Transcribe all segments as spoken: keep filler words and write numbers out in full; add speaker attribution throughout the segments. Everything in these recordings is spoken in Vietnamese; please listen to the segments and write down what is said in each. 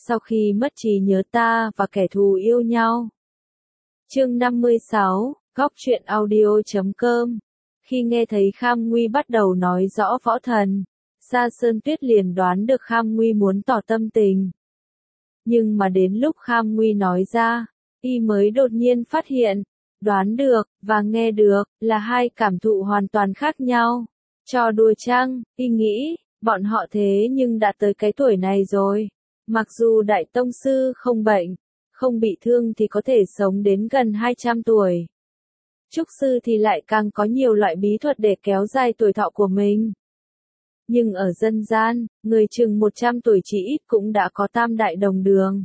Speaker 1: sau khi mất trí nhớ ta và kẻ thù yêu nhau. Chương năm mươi sáu, Góc truyện audio chấm com. Khi nghe thấy Kham Nguy bắt đầu nói rõ võ thần, Sa Sơn Tuyết liền đoán được Kham Nguy muốn tỏ tâm tình. Nhưng mà đến lúc Kham Nguy nói ra, y mới đột nhiên phát hiện, đoán được, và nghe được, là hai cảm thụ hoàn toàn khác nhau. Trò đùa chăng, y nghĩ, bọn họ thế nhưng đã tới cái tuổi này rồi. Mặc dù Đại Tông Sư không bệnh, không bị thương thì có thể sống đến gần hai trăm tuổi. Trúc Sư thì lại càng có nhiều loại bí thuật để kéo dài tuổi thọ của mình. Nhưng ở dân gian, người chừng một trăm tuổi chỉ ít cũng đã có tam đại đồng đường.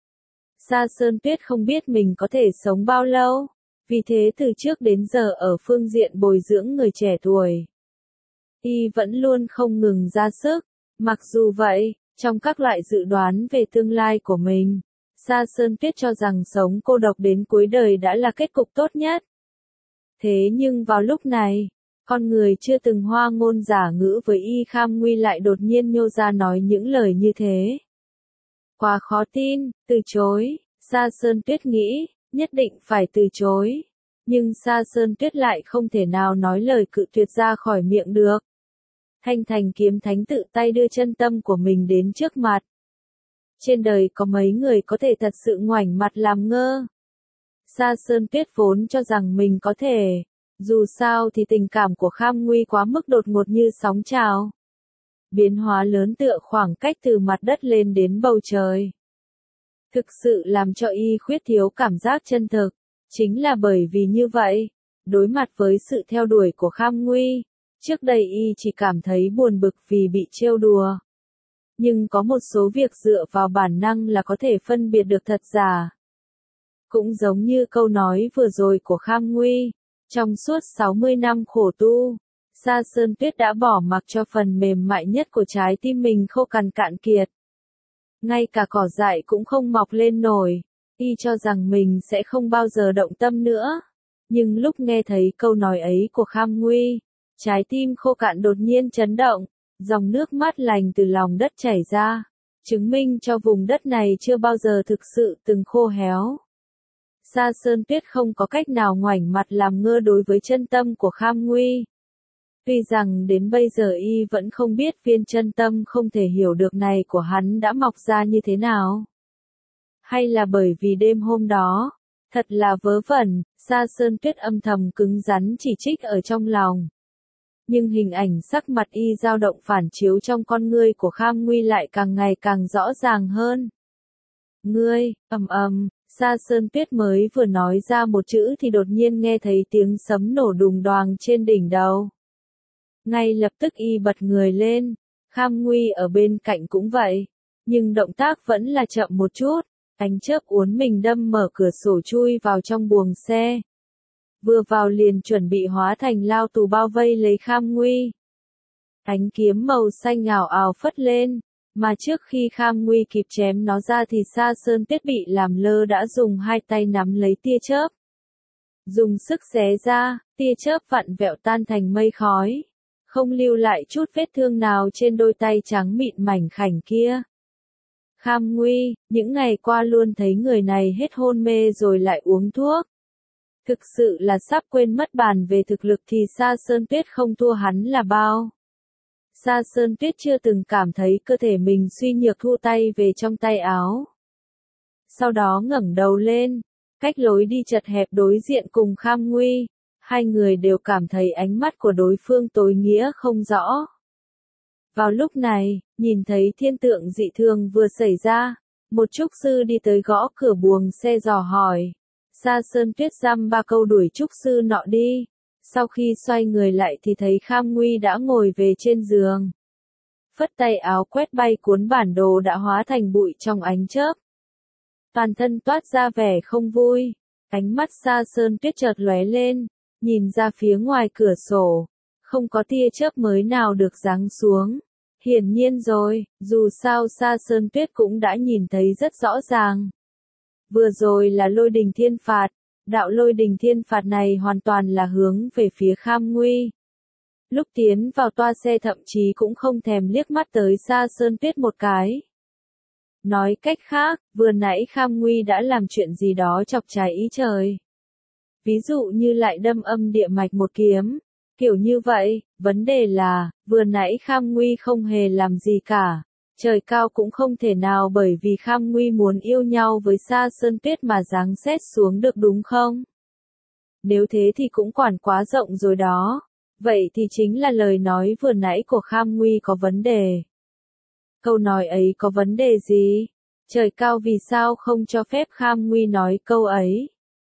Speaker 1: Sa Sơn Tuyết không biết mình có thể sống bao lâu, vì thế từ trước đến giờ ở phương diện bồi dưỡng người trẻ tuổi, y vẫn luôn không ngừng ra sức. Mặc dù vậy, trong các loại dự đoán về tương lai của mình, Sa Sơn Tuyết cho rằng sống cô độc đến cuối đời đã là kết cục tốt nhất. Thế nhưng vào lúc này, con người chưa từng hoa ngôn giả ngữ với y Kham Nguy lại đột nhiên nhô ra nói những lời như thế. Quá khó tin, từ chối, Sa Sơn Tuyết nghĩ, nhất định phải từ chối. Nhưng Sa Sơn Tuyết lại không thể nào nói lời cự tuyệt ra khỏi miệng được. Thanh Thành Kiếm Thánh tự tay đưa chân tâm của mình đến trước mặt. Trên đời có mấy người có thể thật sự ngoảnh mặt làm ngơ. Sa Sơn Tuyết vốn cho rằng mình có thể, dù sao thì tình cảm của Kham Nguy quá mức đột ngột như sóng trào. Biến hóa lớn tựa khoảng cách từ mặt đất lên đến bầu trời. Thực sự làm cho y khuyết thiếu cảm giác chân thực. Chính là bởi vì như vậy, đối mặt với sự theo đuổi của Kham Nguy, trước đây y chỉ cảm thấy buồn bực vì bị trêu đùa. Nhưng có một số việc dựa vào bản năng là có thể phân biệt được thật giả. Cũng giống như câu nói vừa rồi của Kham Nguy, trong suốt sáu mươi năm khổ tu, Sa Sơn Tuyết đã bỏ mặc cho phần mềm mại nhất của trái tim mình khô cằn cạn kiệt. Ngay cả cỏ dại cũng không mọc lên nổi, y cho rằng mình sẽ không bao giờ động tâm nữa. Nhưng lúc nghe thấy câu nói ấy của Kham Nguy, trái tim khô cạn đột nhiên chấn động, dòng nước mắt lành từ lòng đất chảy ra, chứng minh cho vùng đất này chưa bao giờ thực sự từng khô héo. Sa Sơn Tuyết không có cách nào ngoảnh mặt làm ngơ đối với chân tâm của Kham Nguy. Tuy rằng đến bây giờ y vẫn không biết viên chân tâm không thể hiểu được này của hắn đã mọc ra như thế nào. Hay là bởi vì đêm hôm đó, thật là vớ vẩn, Sa Sơn Tuyết âm thầm cứng rắn chỉ trích ở trong lòng. Nhưng hình ảnh sắc mặt y dao động phản chiếu trong con ngươi của Kham Nguy lại càng ngày càng rõ ràng hơn. Ngươi, ầm ầm, Sa Sơn Tuyết mới vừa nói ra một chữ thì đột nhiên nghe thấy tiếng sấm nổ đùng đoàng trên đỉnh đầu. Ngay lập tức y bật người lên, Kham Nguy ở bên cạnh cũng vậy, nhưng động tác vẫn là chậm một chút, ánh chớp uốn mình đâm mở cửa sổ chui vào trong buồng xe. Vừa vào liền chuẩn bị hóa thành lao tù bao vây lấy Kham Nguy. Ánh kiếm màu xanh ảo ảo phất lên, mà trước khi Kham Nguy kịp chém nó ra thì Sa Sơn Tuyết bị làm lơ đã dùng hai tay nắm lấy tia chớp. Dùng sức xé ra, tia chớp vặn vẹo tan thành mây khói, không lưu lại chút vết thương nào trên đôi tay trắng mịn mảnh khảnh kia. Kham Nguy, những ngày qua luôn thấy người này hết hôn mê rồi lại uống thuốc. Thực sự là sắp quên mất bàn về thực lực thì Sa Sơn Tuyết không thua hắn là bao. Sa Sơn Tuyết chưa từng cảm thấy cơ thể mình suy nhược thu tay về trong tay áo. Sau đó ngẩng đầu lên, cách lối đi chật hẹp đối diện cùng Kham Nguy, hai người đều cảm thấy ánh mắt của đối phương tối nghĩa không rõ. Vào lúc này, nhìn thấy thiên tượng dị thường vừa xảy ra, một trúc sư đi tới gõ cửa buồng xe dò hỏi. Sa Sơn Tuyết dăm ba câu đuổi trúc sư nọ đi. Sau khi xoay người lại thì thấy Kham Nguy đã ngồi về trên giường. Phất tay áo quét bay cuốn bản đồ đã hóa thành bụi trong ánh chớp. Toàn thân toát ra vẻ không vui. Ánh mắt Sa Sơn Tuyết chợt lóe lên, nhìn ra phía ngoài cửa sổ. Không có tia chớp mới nào được giáng xuống. Hiển nhiên rồi, dù sao Sa Sơn Tuyết cũng đã nhìn thấy rất rõ ràng. Vừa rồi là lôi đình thiên phạt. Đạo lôi đình thiên phạt này hoàn toàn là hướng về phía Kham Nguy. Lúc tiến vào toa xe thậm chí cũng không thèm liếc mắt tới Sa Sơn Tuyết một cái. Nói cách khác, vừa nãy Kham Nguy đã làm chuyện gì đó chọc trái ý trời. Ví dụ như lại đâm âm địa mạch một kiếm. Kiểu như vậy, vấn đề là, vừa nãy Kham Nguy không hề làm gì cả. Trời cao cũng không thể nào bởi vì Kham Nguy muốn yêu nhau với Sa Sơn Tuyết mà giáng xét xuống được đúng không? Nếu thế thì cũng quản quá rộng rồi đó. Vậy thì chính là lời nói vừa nãy của Kham Nguy có vấn đề. Câu nói ấy có vấn đề gì? Trời cao vì sao không cho phép Kham Nguy nói câu ấy?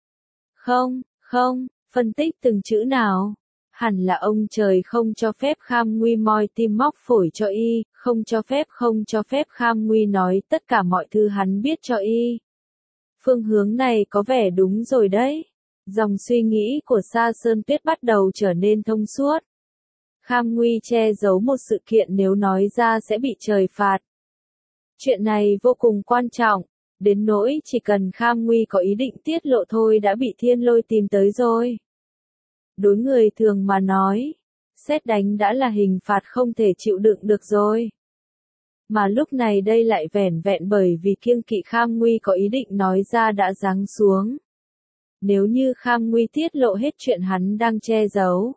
Speaker 1: Không, không, phân tích từng chữ nào. Hẳn là ông trời không cho phép Kham Nguy moi tim móc phổi cho y, không cho phép không cho phép Kham Nguy nói tất cả mọi thứ hắn biết cho y. Phương hướng này có vẻ đúng rồi đấy. Dòng suy nghĩ của Sa Sơn Tuyết bắt đầu trở nên thông suốt. Kham Nguy che giấu một sự kiện nếu nói ra sẽ bị trời phạt. Chuyện này vô cùng quan trọng, đến nỗi chỉ cần Kham Nguy có ý định tiết lộ thôi đã bị thiên lôi tìm tới rồi. Đối người thường mà nói, sét đánh đã là hình phạt không thể chịu đựng được rồi. Mà lúc này đây lại vẻn vẹn bởi vì kiêng kỵ Kham Nguy có ý định nói ra đã giáng xuống. Nếu như Kham Nguy tiết lộ hết chuyện hắn đang che giấu,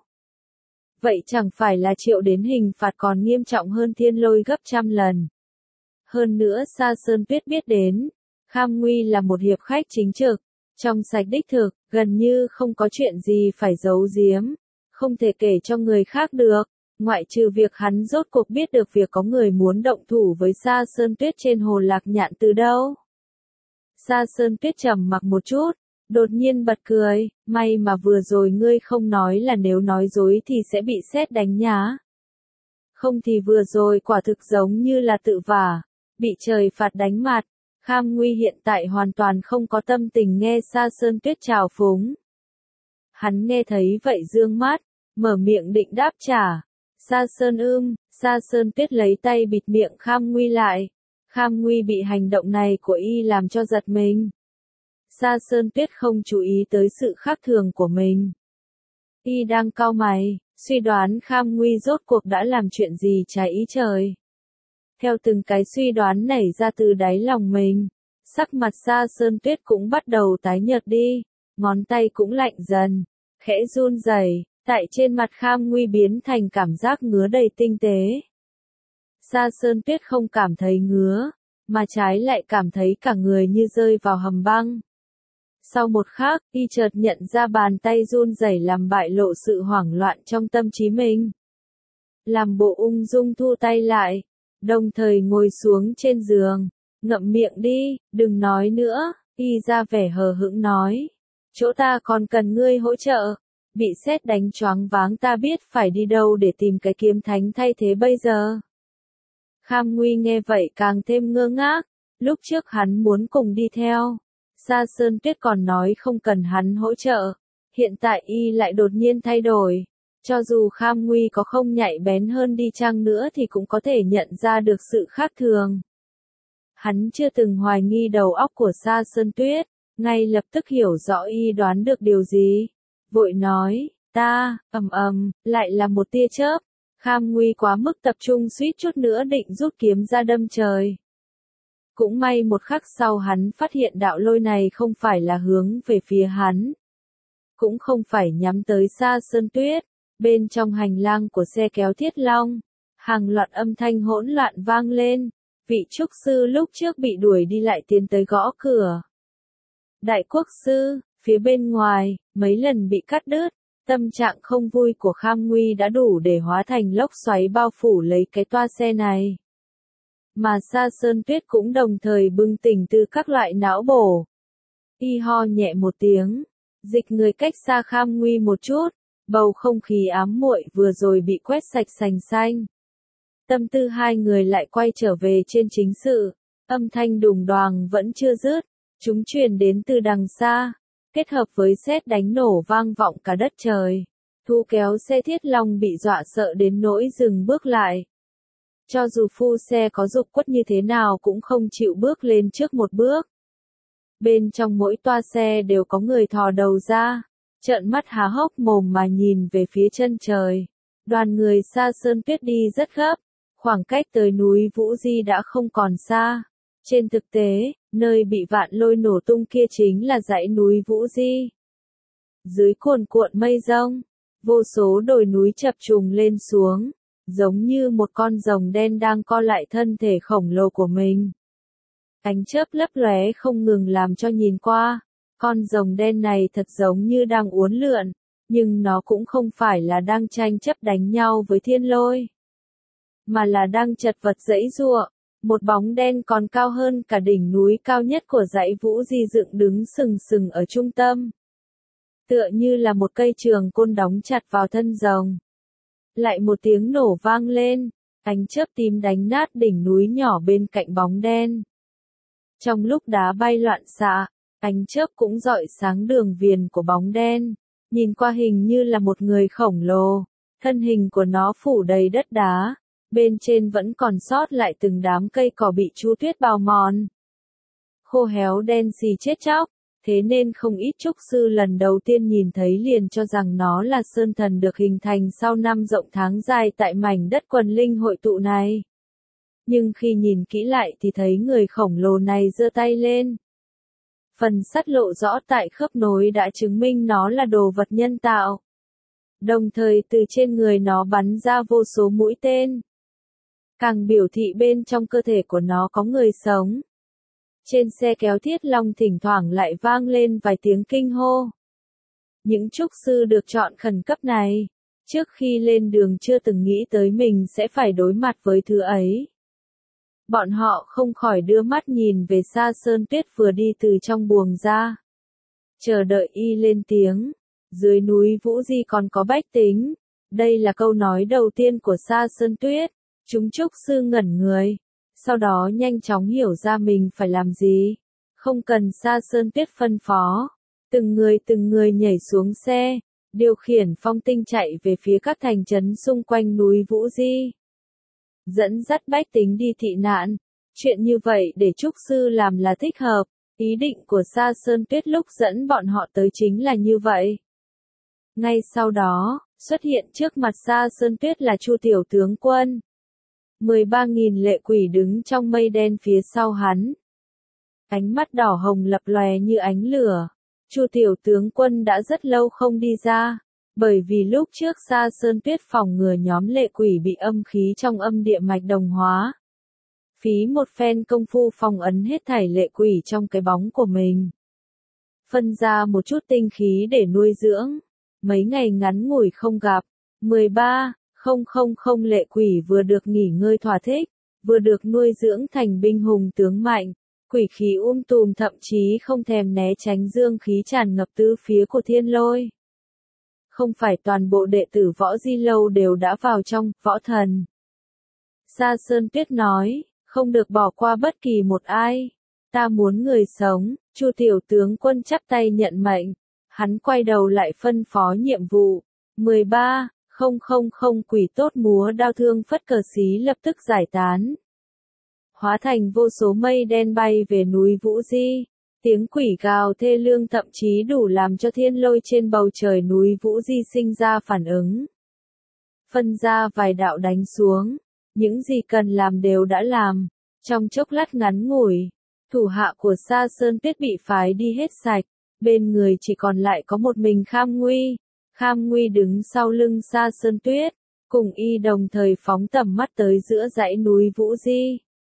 Speaker 1: vậy chẳng phải là chịu đến hình phạt còn nghiêm trọng hơn thiên lôi gấp trăm lần. Hơn nữa Sa Sơn Tuyết biết đến, Kham Nguy là một hiệp khách chính trực, trong sạch đích thực, gần như không có chuyện gì phải giấu giếm, không thể kể cho người khác được, ngoại trừ việc hắn rốt cuộc biết được việc có người muốn động thủ với Sa Sơn Tuyết trên hồ Lạc Nhạn từ đâu. Sa Sơn Tuyết trầm mặc một chút, đột nhiên bật cười, may mà vừa rồi ngươi không nói là nếu nói dối thì sẽ bị sét đánh nhá. Không thì vừa rồi quả thực giống như là tự vả, bị trời phạt đánh mặt. Kham Nguy hiện tại hoàn toàn không có tâm tình nghe Sa Sơn Tuyết trào phúng. Hắn nghe thấy vậy dương mắt, mở miệng định đáp trả. Sa Sơn ưm, Sa Sơn Tuyết lấy tay bịt miệng Kham Nguy lại. Kham Nguy bị hành động này của y làm cho giật mình. Sa Sơn Tuyết không chú ý tới sự khác thường của mình. Y đang cau mày, suy đoán Kham Nguy rốt cuộc đã làm chuyện gì trái ý trời. Theo từng cái suy đoán nảy ra từ đáy lòng mình, sắc mặt Sa Sơn Tuyết cũng bắt đầu tái nhợt đi, ngón tay cũng lạnh dần, khẽ run rẩy, tại trên mặt Kham Nguy biến thành cảm giác ngứa đầy tinh tế. Sa Sơn Tuyết không cảm thấy ngứa, mà trái lại cảm thấy cả người như rơi vào hầm băng. Sau một khắc, y chợt nhận ra bàn tay run rẩy làm bại lộ sự hoảng loạn trong tâm trí mình. Làm bộ ung dung thu tay lại, đồng thời ngồi xuống trên giường, ngậm miệng đi, đừng nói nữa, y ra vẻ hờ hững nói. Chỗ ta còn cần ngươi hỗ trợ, bị sét đánh choáng váng ta biết phải đi đâu để tìm cái kiếm thánh thay thế bây giờ. Kham Nguy nghe vậy càng thêm ngơ ngác, lúc trước hắn muốn cùng đi theo. Sa Sơn Tuyết còn nói không cần hắn hỗ trợ, hiện tại y lại đột nhiên thay đổi. Cho dù Kham Nguy có không nhạy bén hơn đi chăng nữa thì cũng có thể nhận ra được sự khác thường. Hắn chưa từng hoài nghi đầu óc của Sa Sơn Tuyết, ngay lập tức hiểu rõ y đoán được điều gì. Vội nói, ta, ầm ầm, lại là một tia chớp. Kham Nguy quá mức tập trung suýt chút nữa định rút kiếm ra đâm trời. Cũng may một khắc sau hắn phát hiện đạo lôi này không phải là hướng về phía hắn. Cũng không phải nhắm tới Sa Sơn Tuyết. Bên trong hành lang của xe kéo Thiết Long, hàng loạt âm thanh hỗn loạn vang lên. Vị trúc sư lúc trước bị đuổi đi lại tiến tới gõ cửa. Đại quốc sư, phía bên ngoài, mấy lần bị cắt đứt. Tâm trạng không vui của Kham Nguy đã đủ để hóa thành lốc xoáy bao phủ lấy cái toa xe này. Mà Sa Sơn Tuyết cũng đồng thời bừng tỉnh từ các loại não bổ. Y ho nhẹ một tiếng, dịch người cách xa Kham Nguy một chút, bầu không khí ám muội vừa rồi bị quét sạch sành xanh. Tâm tư hai người lại quay trở về trên chính sự, âm thanh đùng đoàng vẫn chưa dứt, chúng truyền đến từ đằng xa, kết hợp với sét đánh nổ vang vọng cả đất trời. Thu kéo xe Thiết Long bị dọa sợ đến nỗi dừng bước lại. Cho dù phu xe có dục quất như thế nào cũng không chịu bước lên trước một bước. Bên trong mỗi toa xe đều có người thò đầu ra, trợn mắt há hốc mồm mà nhìn về phía chân trời. Đoàn người Sa Sơn Tuyết đi rất gấp, khoảng cách tới núi Vũ Di đã không còn xa. Trên thực tế, nơi bị vạn lôi nổ tung kia chính là dãy núi Vũ Di. Dưới cuồn cuộn mây rông, vô số đồi núi chập trùng lên xuống, giống như một con rồng đen đang co lại thân thể khổng lồ của mình. Ánh chớp lấp lóe không ngừng làm cho nhìn qua, con rồng đen này thật giống như đang uốn lượn, nhưng nó cũng không phải là đang tranh chấp đánh nhau với thiên lôi, mà là đang chật vật giãy giụa. Một bóng đen còn cao hơn cả đỉnh núi cao nhất của dãy Vũ Di dựng đứng sừng sừng ở trung tâm. Tựa như là một cây trường côn đóng chặt vào thân rồng. Lại một tiếng nổ vang lên, ánh chớp tím đánh nát đỉnh núi nhỏ bên cạnh bóng đen. Trong lúc đá bay loạn xạ, ánh chớp cũng rọi sáng đường viền của bóng đen, nhìn qua hình như là một người khổng lồ, thân hình của nó phủ đầy đất đá, bên trên vẫn còn sót lại từng đám cây cỏ bị chu tuyết bào mòn. Khô héo đen xì chết chóc, thế nên không ít trúc sư lần đầu tiên nhìn thấy liền cho rằng nó là sơn thần được hình thành sau năm rộng tháng dài tại mảnh đất quần linh hội tụ này. Nhưng khi nhìn kỹ lại thì thấy người khổng lồ này giơ tay lên. Phần sắt lộ rõ tại khớp nối đã chứng minh nó là đồ vật nhân tạo. Đồng thời từ trên người nó bắn ra vô số mũi tên. Càng biểu thị bên trong cơ thể của nó có người sống. Trên xe kéo Thiết Long thỉnh thoảng lại vang lên vài tiếng kinh hô. Những trúc sư được chọn khẩn cấp này, trước khi lên đường chưa từng nghĩ tới mình sẽ phải đối mặt với thứ ấy. Bọn họ không khỏi đưa mắt nhìn về xa Sơn Tuyết vừa đi từ trong buồng ra. Chờ đợi y lên tiếng, dưới núi Vũ Di còn có bách tính. Đây là câu nói đầu tiên của Sa Sơn Tuyết. Chúng trúc sư ngẩn người, sau đó nhanh chóng hiểu ra mình phải làm gì. Không cần Sa Sơn Tuyết phân phó, từng người từng người nhảy xuống xe, điều khiển phong tinh chạy về phía các thành trấn xung quanh núi Vũ Di. Dẫn dắt bách tính đi thị nạn, chuyện như vậy để trúc sư làm là thích hợp, ý định của Sa Sơn Tuyết lúc dẫn bọn họ tới chính là như vậy. Ngay sau đó, xuất hiện trước mặt Sa Sơn Tuyết là Chu tiểu tướng quân. mười ba nghìn lệ quỷ đứng trong mây đen phía sau hắn. Ánh mắt đỏ hồng lập lòe như ánh lửa. Chu tiểu tướng quân đã rất lâu không đi ra, bởi vì lúc trước Sa Sơn Tuyết phòng ngừa nhóm lệ quỷ bị âm khí trong âm địa mạch đồng hóa. Phí một phen công phu phong ấn hết thảy lệ quỷ trong cái bóng của mình. Phân ra một chút tinh khí để nuôi dưỡng. Mấy ngày ngắn ngủi không gặp, mười ba nghìn lệ quỷ vừa được nghỉ ngơi thỏa thích, vừa được nuôi dưỡng thành binh hùng tướng mạnh, quỷ khí um tùm thậm chí không thèm né tránh dương khí tràn ngập tứ phía của thiên lôi. Không phải toàn bộ đệ tử Võ Di Lâu đều đã vào trong võ thần. Sa Sơn Tuyết nói, không được bỏ qua bất kỳ một ai. Ta muốn người sống. Chu tiểu tướng quân chắp tay nhận mệnh. Hắn quay đầu lại phân phó nhiệm vụ. mười ba nghìn quỷ tốt múa đao thương phất cờ xí lập tức giải tán. Hóa thành vô số mây đen bay về núi Vũ Di. Tiếng quỷ gào thê lương thậm chí đủ làm cho thiên lôi trên bầu trời núi Vũ Di sinh ra phản ứng. Phân ra vài đạo đánh xuống. Những gì cần làm đều đã làm. Trong chốc lát ngắn ngủi, thủ hạ của Sa Sơn Tuyết bị phái đi hết sạch. Bên người chỉ còn lại có một mình Kham Nguy. Kham Nguy đứng sau lưng Sa Sơn Tuyết, cùng y đồng thời phóng tầm mắt tới giữa dãy núi Vũ Di.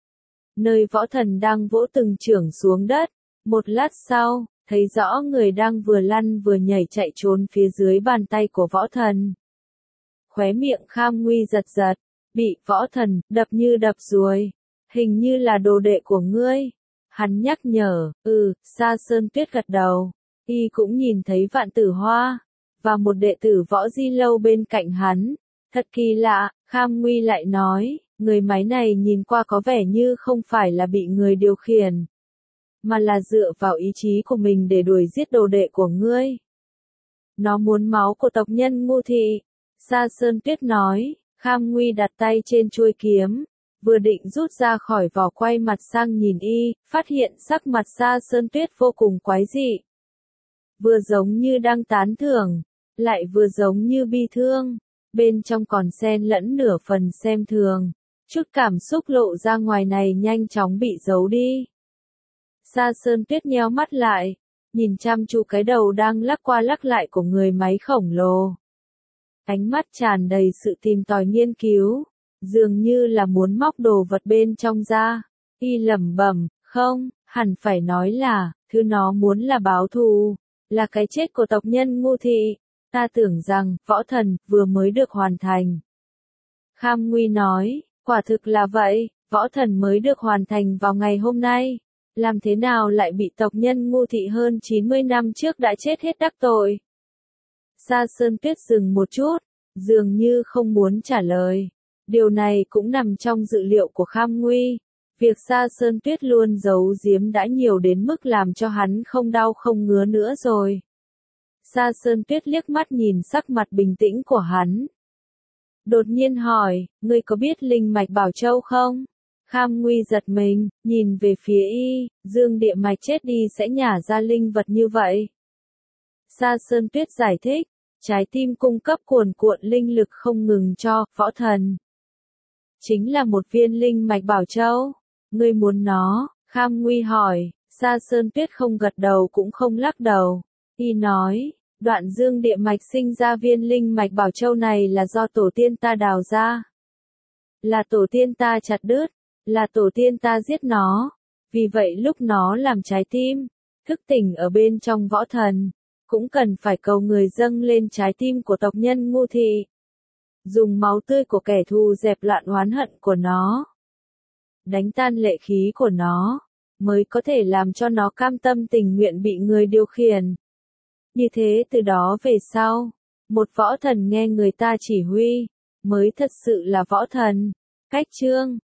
Speaker 1: Nơi võ thần đang vỗ từng chưởng xuống đất. Một lát sau, thấy rõ người đang vừa lăn vừa nhảy chạy trốn phía dưới bàn tay của võ thần. Khóe miệng Kham Nguy giật giật, bị võ thần đập như đập ruồi. Hình như là đồ đệ của ngươi. Hắn nhắc nhở, ừ, Sa Sơn Tuyết gật đầu. Y cũng nhìn thấy Vạn Tử Hoa, và một đệ tử Võ Di Lâu bên cạnh hắn. Thật kỳ lạ, Kham Nguy lại nói, người máy này nhìn qua có vẻ như không phải là bị người điều khiển, mà là dựa vào ý chí của mình để đuổi giết đồ đệ của ngươi. Nó muốn máu của tộc nhân Ngu Thị. Sa Sơn Tuyết nói, Kham Nguy đặt tay trên chuôi kiếm, vừa định rút ra khỏi vỏ quay mặt sang nhìn y, phát hiện sắc mặt Sa Sơn Tuyết vô cùng quái dị. Vừa giống như đang tán thưởng, lại vừa giống như bi thương, bên trong còn xen lẫn nửa phần xem thường. Chút cảm xúc lộ ra ngoài này nhanh chóng bị giấu đi. Sa Sơn Tuyết nheo mắt lại, nhìn chăm chú cái đầu đang lắc qua lắc lại của người máy khổng lồ. Ánh mắt tràn đầy sự tìm tòi nghiên cứu, dường như là muốn móc đồ vật bên trong ra. Y lẩm bẩm, không, hẳn phải nói là, thứ nó muốn là báo thù, là cái chết của tộc nhân Ngô Thị. Ta tưởng rằng, võ thần, vừa mới được hoàn thành. Kham Nguy nói, quả thực là vậy, võ thần mới được hoàn thành vào ngày hôm nay. Làm thế nào lại bị tộc nhân Ngô Thị hơn chín mươi năm trước đã chết hết đắc tội? Sa Sơn Tuyết dừng một chút, dường như không muốn trả lời. Điều này cũng nằm trong dự liệu của Kham Nguy. Việc Sa Sơn Tuyết luôn giấu giếm đã nhiều đến mức làm cho hắn không đau không ngứa nữa rồi. Sa Sơn Tuyết liếc mắt nhìn sắc mặt bình tĩnh của hắn. Đột nhiên hỏi, ngươi có biết linh mạch Bảo Châu không? Kham Nguy giật mình, nhìn về phía y, dương địa mạch chết đi sẽ nhả ra linh vật như vậy. Sa Sơn Tuyết giải thích, trái tim cung cấp cuồn cuộn linh lực không ngừng cho võ thần. Chính là một viên linh mạch Bảo Châu. Ngươi muốn nó? Kham Nguy hỏi. Sa Sơn Tuyết không gật đầu cũng không lắc đầu. Y nói, đoạn dương địa mạch sinh ra viên linh mạch Bảo Châu này là do tổ tiên ta đào ra. Là tổ tiên ta chặt đứt, là tổ tiên ta giết nó. Vì vậy lúc nó làm trái tim, thức tỉnh ở bên trong võ thần, cũng cần phải cầu người dâng lên trái tim của tộc nhân Ngô Thị. Dùng máu tươi của kẻ thù dẹp loạn oán hận của nó, đánh tan lệ khí của nó, mới có thể làm cho nó cam tâm tình nguyện bị người điều khiển. Như thế từ đó về sau, một võ thần nghe người ta chỉ huy, mới thật sự là võ thần. Cách chương